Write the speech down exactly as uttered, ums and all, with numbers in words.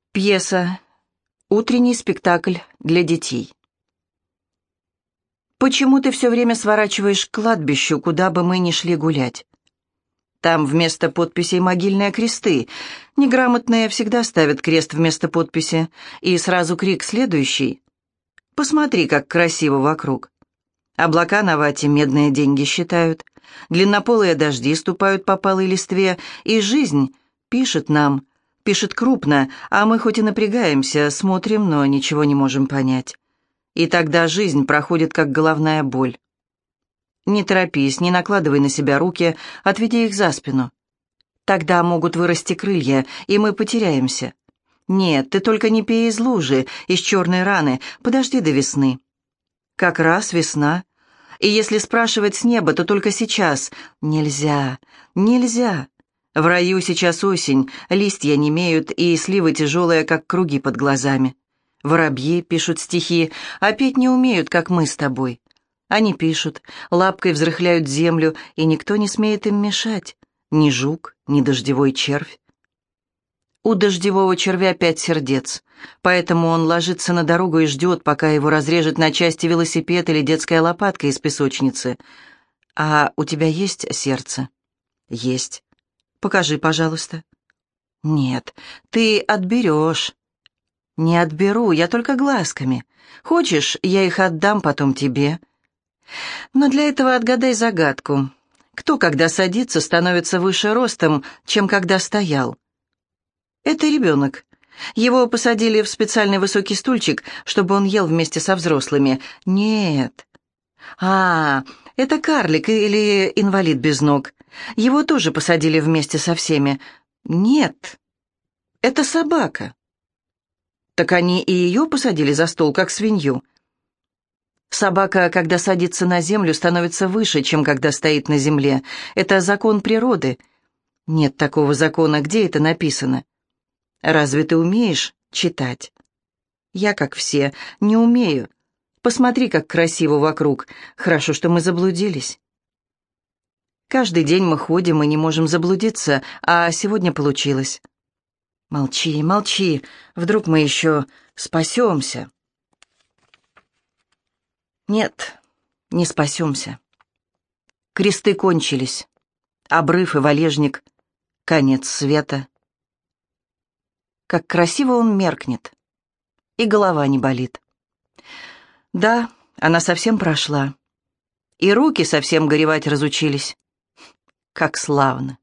Пьеса. Утренний спектакль для детей. Почему ты все время сворачиваешь к кладбищу, куда бы мы ни шли гулять? Там вместо подписей могильные кресты. Неграмотные всегда ставят крест вместо подписи. И сразу крик следующий. Посмотри, как красиво вокруг. Облака на вате медные деньги считают. Длиннополые дожди ступают по палой листве. И жизнь пишет нам, пишет крупно, а мы хоть и напрягаемся, смотрим, но ничего не можем понять. И тогда жизнь проходит как головная боль. Не торопись, не накладывай на себя руки, отведи их за спину. Тогда могут вырасти крылья, и мы потеряемся. Нет, ты только не пей из лужи, из черной раны, подожди до весны. Как раз весна. И если спрашивать с неба, то только сейчас. Нельзя, нельзя. В раю сейчас осень, листья немеют, и сливы тяжелые, как круги под глазами. Воробьи пишут стихи, а петь не умеют, как мы с тобой. Они пишут, лапкой взрыхляют землю, и никто не смеет им мешать. Ни жук, ни дождевой червь. У дождевого червя пять сердец, поэтому он ложится на дорогу и ждет, пока его разрежет на части велосипед или детская лопатка из песочницы. А у тебя есть сердце? Есть. Покажи, пожалуйста. Нет, ты отберешь. Не отберу, я только глазками. Хочешь, я их отдам потом тебе. Но для этого отгадай загадку. Кто, когда садится, становится выше ростом, чем когда стоял? Это ребенок. Его посадили в специальный высокий стульчик, чтобы он ел вместе со взрослыми. Нет. А, это карлик или инвалид без ног. Его тоже посадили вместе со всеми. Нет, это собака. Так они и ее посадили за стол, как свинью. Собака, когда садится на землю, становится выше, чем когда стоит на земле. Это закон природы. Нет такого закона, где это написано? Разве ты умеешь читать? Я, как все, не умею. Посмотри, как красиво вокруг. Хорошо, что мы заблудились. Каждый день мы ходим и не можем заблудиться, а сегодня получилось. Молчи, молчи, вдруг мы еще спасемся. Нет, не спасемся. Кресты кончились. Обрыв и валежник. Конец света. Как красиво он меркнет. И голова не болит. Да, она совсем прошла. И руки совсем горевать разучились. Как славно.